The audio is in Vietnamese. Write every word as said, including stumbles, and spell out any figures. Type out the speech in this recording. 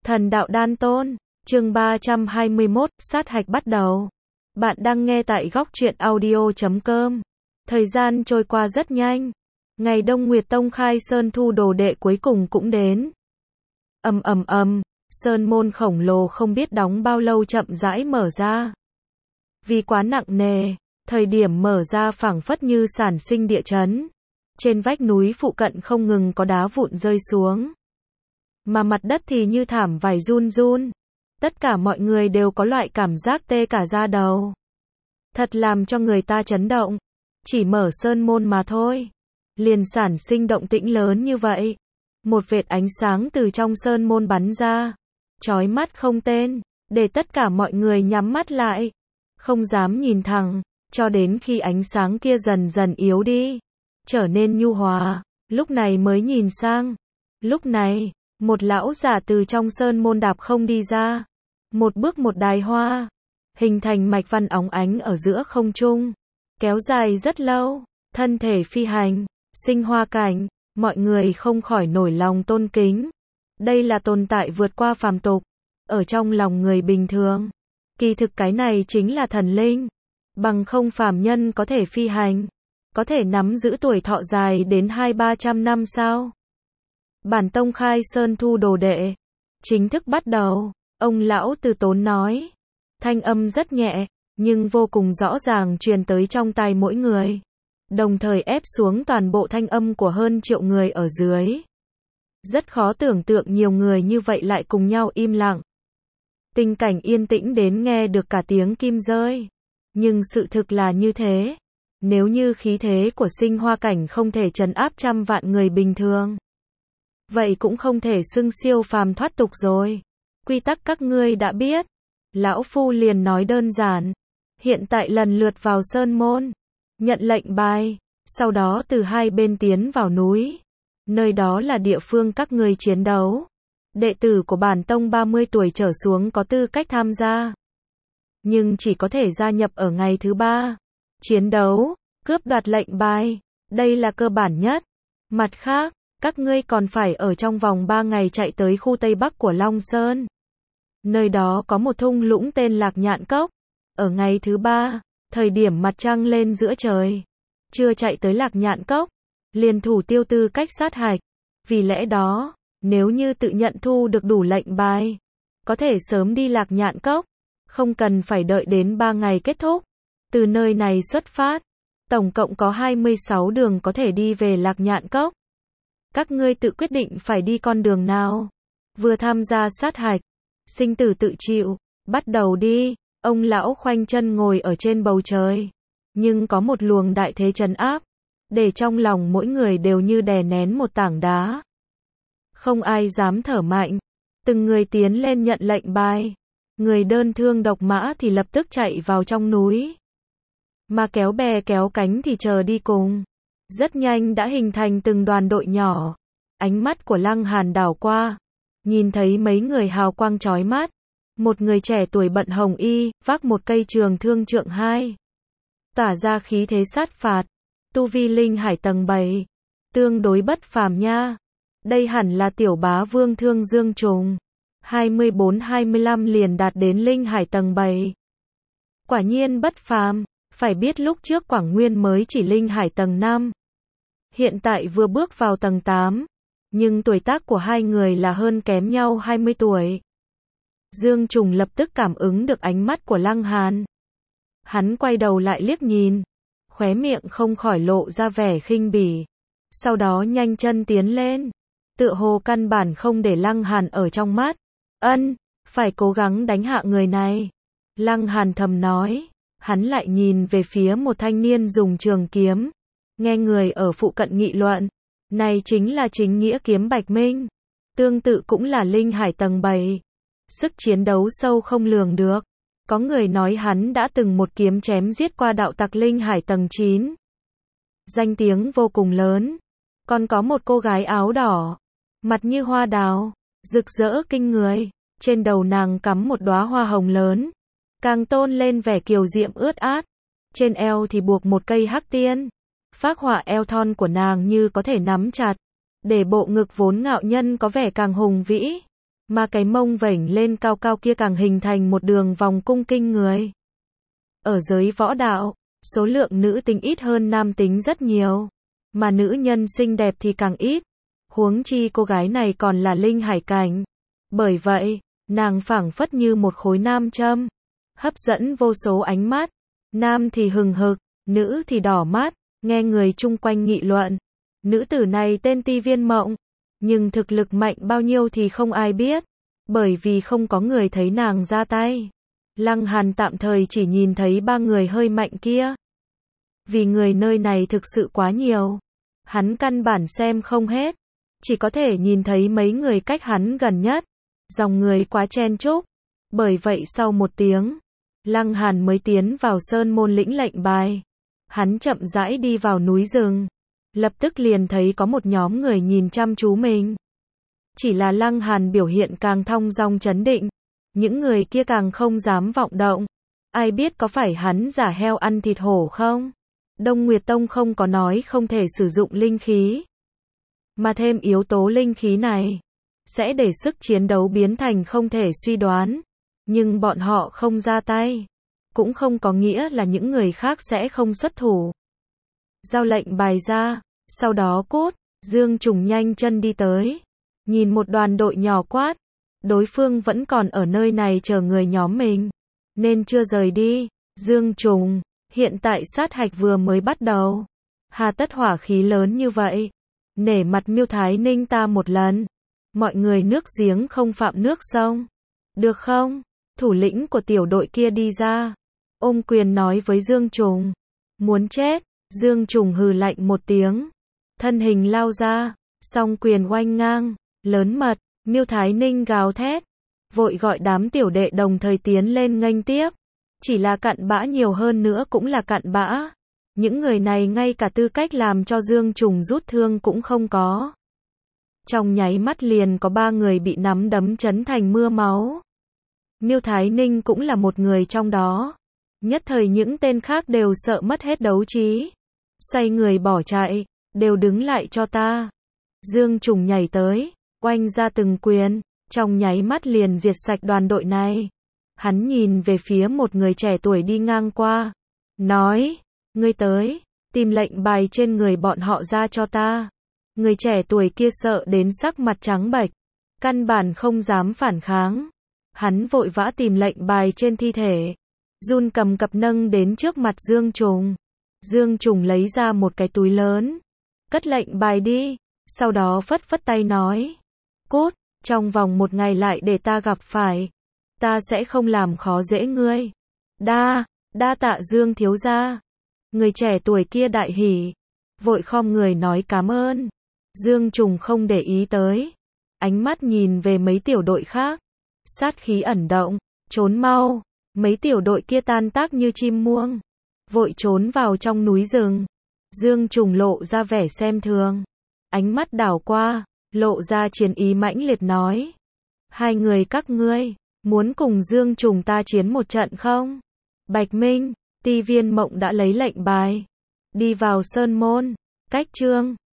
Thần đạo đan tôn, chương ba trăm hai mươi mốt, sát hạch bắt đầu. Bạn đang nghe tại góc truyện audio chấm com. Thời gian trôi qua rất nhanh. Ngày Đông Nguyệt Tông khai sơn thu đồ đệ cuối cùng cũng đến. Ầm ầm ầm, sơn môn khổng lồ không biết đóng bao lâu chậm rãi mở ra. Vì quá nặng nề, thời điểm mở ra phảng phất như sản sinh địa chấn. Trên vách núi phụ cận không ngừng có đá vụn rơi xuống. Mà mặt đất thì như thảm vải run run. Tất cả mọi người đều có loại cảm giác tê cả da đầu. Thật làm cho người ta chấn động. Chỉ mở sơn môn mà thôi. Liền sản sinh động tĩnh lớn như vậy. Một vệt ánh sáng từ trong sơn môn bắn ra. Chói mắt không tên. Để tất cả mọi người nhắm mắt lại. Không dám nhìn thẳng. Cho đến khi ánh sáng kia dần dần yếu đi. Trở nên nhu hòa. Lúc này mới nhìn sang. Lúc này, một lão giả từ trong sơn môn đạp không đi ra. Một bước một đài hoa. Hình thành mạch văn óng ánh ở giữa không trung. Kéo dài rất lâu. Thân thể phi hành. Sinh hoa cảnh. Mọi người không khỏi nổi lòng tôn kính. Đây là tồn tại vượt qua phàm tục. Ở trong lòng người bình thường. Kỳ thực cái này chính là thần linh. Bằng không phàm nhân có thể phi hành. Có thể nắm giữ tuổi thọ dài đến hai ba trăm năm sao? Bản tông khai sơn thu đồ đệ. Chính thức bắt đầu. Ông lão từ tốn nói. Thanh âm rất nhẹ, nhưng vô cùng rõ ràng truyền tới trong tai mỗi người. Đồng thời ép xuống toàn bộ thanh âm của hơn triệu người ở dưới. Rất khó tưởng tượng nhiều người như vậy lại cùng nhau im lặng. Tình cảnh yên tĩnh đến nghe được cả tiếng kim rơi. Nhưng sự thực là như thế. Nếu như khí thế của sinh hoa cảnh không thể trấn áp trăm vạn người bình thường. Vậy cũng không thể xưng siêu phàm thoát tục rồi. Quy tắc các ngươi đã biết. Lão Phu liền nói đơn giản. Hiện tại lần lượt vào sơn môn. Nhận lệnh bài. Sau đó từ hai bên tiến vào núi. Nơi đó là địa phương các ngươi chiến đấu. Đệ tử của bản tông ba mươi tuổi trở xuống có tư cách tham gia. Nhưng chỉ có thể gia nhập ở ngày thứ ba. Chiến đấu, cướp đoạt lệnh bài. Đây là cơ bản nhất. Mặt khác, các ngươi còn phải ở trong vòng ba ngày chạy tới khu Tây Bắc của Long Sơn. Nơi đó có một thung lũng tên Lạc Nhạn Cốc. Ở ngày thứ ba, thời điểm mặt trăng lên giữa trời. Chưa chạy tới Lạc Nhạn Cốc, liền thủ tiêu tư cách sát hạch. Vì lẽ đó, nếu như tự nhận thu được đủ lệnh bài, có thể sớm đi Lạc Nhạn Cốc. Không cần phải đợi đến ba ngày kết thúc. Từ nơi này xuất phát, tổng cộng có hai mươi sáu đường có thể đi về Lạc Nhạn Cốc. Các ngươi tự quyết định phải đi con đường nào. Vừa tham gia sát hạch, sinh tử tự chịu, bắt đầu đi. Ông lão khoanh chân ngồi ở trên bầu trời. Nhưng có một luồng đại thế trấn áp, để trong lòng mỗi người đều như đè nén một tảng đá. Không ai dám thở mạnh. Từng người tiến lên nhận lệnh bài. Người đơn thương độc mã thì lập tức chạy vào trong núi. Mà kéo bè kéo cánh thì chờ đi cùng. Rất nhanh đã hình thành từng đoàn đội nhỏ. Ánh mắt của Lăng Hàn đảo qua. Nhìn thấy mấy người hào quang chói mắt. Một người trẻ tuổi bận hồng y, vác một cây trường thương trượng hai. Tỏa ra khí thế sát phạt. Tu vi linh hải tầng bảy. Tương đối bất phàm nha. Đây hẳn là tiểu bá vương Thương Dương Trùng. hai mươi bốn hai mươi lăm liền đạt đến linh hải tầng bảy. Quả nhiên bất phàm. Phải biết lúc trước Quảng Nguyên mới chỉ linh hải tầng năm. Hiện tại vừa bước vào tầng tám. Nhưng tuổi tác của hai người là hơn kém nhau hai mươi tuổi. Dương Trùng lập tức cảm ứng được ánh mắt của Lăng Hàn. Hắn quay đầu lại liếc nhìn. Khóe miệng không khỏi lộ ra vẻ khinh bỉ. Sau đó nhanh chân tiến lên. Tựa hồ căn bản không để Lăng Hàn ở trong mắt. Ân, phải cố gắng đánh hạ người này. Lăng Hàn thầm nói. Hắn lại nhìn về phía một thanh niên dùng trường kiếm. Nghe người ở phụ cận nghị luận. Này chính là chính nghĩa kiếm Bạch Minh. Tương tự cũng là linh hải tầng bảy. Sức chiến đấu sâu không lường được. Có người nói hắn đã từng một kiếm chém giết qua đạo tặc linh hải tầng chín. Danh tiếng vô cùng lớn. Còn có một cô gái áo đỏ. Mặt như hoa đào. Rực rỡ kinh người. Trên đầu nàng cắm một đóa hoa hồng lớn. Càng tôn lên vẻ kiều diệm ướt át. Trên eo thì buộc một cây hắc tiên. Phác họa eo thon của nàng như có thể nắm chặt. Để bộ ngực vốn ngạo nhân có vẻ càng hùng vĩ. mà cái mông vểnh lên cao cao kia càng hình thành một đường vòng cung kinh người. Ở giới võ đạo, số lượng nữ tính ít hơn nam tính rất nhiều, mà nữ nhân xinh đẹp thì càng ít. Huống chi cô gái này còn là linh hải cảnh. Bởi vậy, nàng phảng phất như một khối nam châm, hấp dẫn vô số ánh mắt. Nam thì hừng hực, nữ thì đỏ mắt, nghe người chung quanh nghị luận. Nữ tử này tên Ti Viên Mộng, nhưng thực lực mạnh bao nhiêu thì không ai biết, bởi vì không có người thấy nàng ra tay. Lăng Hàn tạm thời chỉ nhìn thấy ba người hơi mạnh kia. Vì người nơi này thực sự quá nhiều, hắn căn bản xem không hết, chỉ có thể nhìn thấy mấy người cách hắn gần nhất. Dòng người quá chen chúc, bởi vậy sau một tiếng, Lăng Hàn mới tiến vào sơn môn lĩnh lệnh bài. Hắn chậm rãi đi vào núi rừng, lập tức liền thấy có một nhóm người nhìn chăm chú mình. Chỉ là Lăng Hàn biểu hiện càng thong dong trấn định, những người kia càng không dám vọng động. Ai biết có phải hắn giả heo ăn thịt hổ không? Đông Nguyệt Tông không có nói không thể sử dụng linh khí, mà thêm yếu tố linh khí này sẽ để sức chiến đấu biến thành không thể suy đoán. Nhưng bọn họ không ra tay, cũng không có nghĩa là những người khác sẽ không xuất thủ. Giao lệnh bài ra, sau đó cút. Dương Trùng nhanh chân đi tới, nhìn một đoàn đội nhỏ quát, đối phương vẫn còn ở nơi này chờ người nhóm mình, nên chưa rời đi. Dương Trùng, hiện tại sát hạch vừa mới bắt đầu, hà tất hỏa khí lớn như vậy, nể mặt Miêu Thái Ninh ta một lần. Mọi người nước giếng không phạm nước sông, được không? Thủ lĩnh của tiểu đội kia đi ra, ôm quyền nói với Dương Trùng. Muốn chết? Dương Trùng hừ lạnh một tiếng, thân hình lao ra, song quyền oanh ngang, lớn mật. Miêu Thái Ninh gào thét, vội gọi đám tiểu đệ đồng thời tiến lên nghênh tiếp. Chỉ là cặn bã nhiều hơn nữa cũng là cặn bã. Những người này ngay cả tư cách làm cho Dương Trùng rút thương cũng không có. Trong nháy mắt liền có ba người bị nắm đấm chấn thành mưa máu. Miêu Thái Ninh cũng là một người trong đó. Nhất thời những tên khác đều sợ mất hết đấu trí, xoay người bỏ chạy, đều đứng lại cho ta. Dương Trùng nhảy tới, oanh ra từng quyền, trong nháy mắt liền diệt sạch đoàn đội này. Hắn nhìn về phía một người trẻ tuổi đi ngang qua, nói, ngươi tới, tìm lệnh bài trên người bọn họ ra cho ta. Người trẻ tuổi kia sợ đến sắc mặt trắng bệch, căn bản không dám phản kháng. Hắn vội vã tìm lệnh bài trên thi thể, run cầm cập nâng đến trước mặt Dương Trùng. Dương Trùng lấy ra một cái túi lớn, cất lệnh bài đi, sau đó phất phất tay nói, cút, trong vòng một ngày lại để ta gặp phải, ta sẽ không làm khó dễ ngươi. Đa, đa tạ Dương thiếu gia. Người trẻ tuổi kia đại hỉ, vội khom người nói cảm ơn. Dương Trùng không để ý tới, ánh mắt nhìn về mấy tiểu đội khác, sát khí ẩn động, trốn mau. Mấy tiểu đội kia tan tác như chim muông, vội trốn vào trong núi rừng. Dương Trùng lộ ra vẻ xem thường, ánh mắt đảo qua, lộ ra chiến ý mãnh liệt nói, hai người các ngươi muốn cùng Dương Trùng ta chiến một trận không? Bạch Minh, Ti Viên Mộng đã lấy lệnh bài, đi vào sơn môn. Cách chương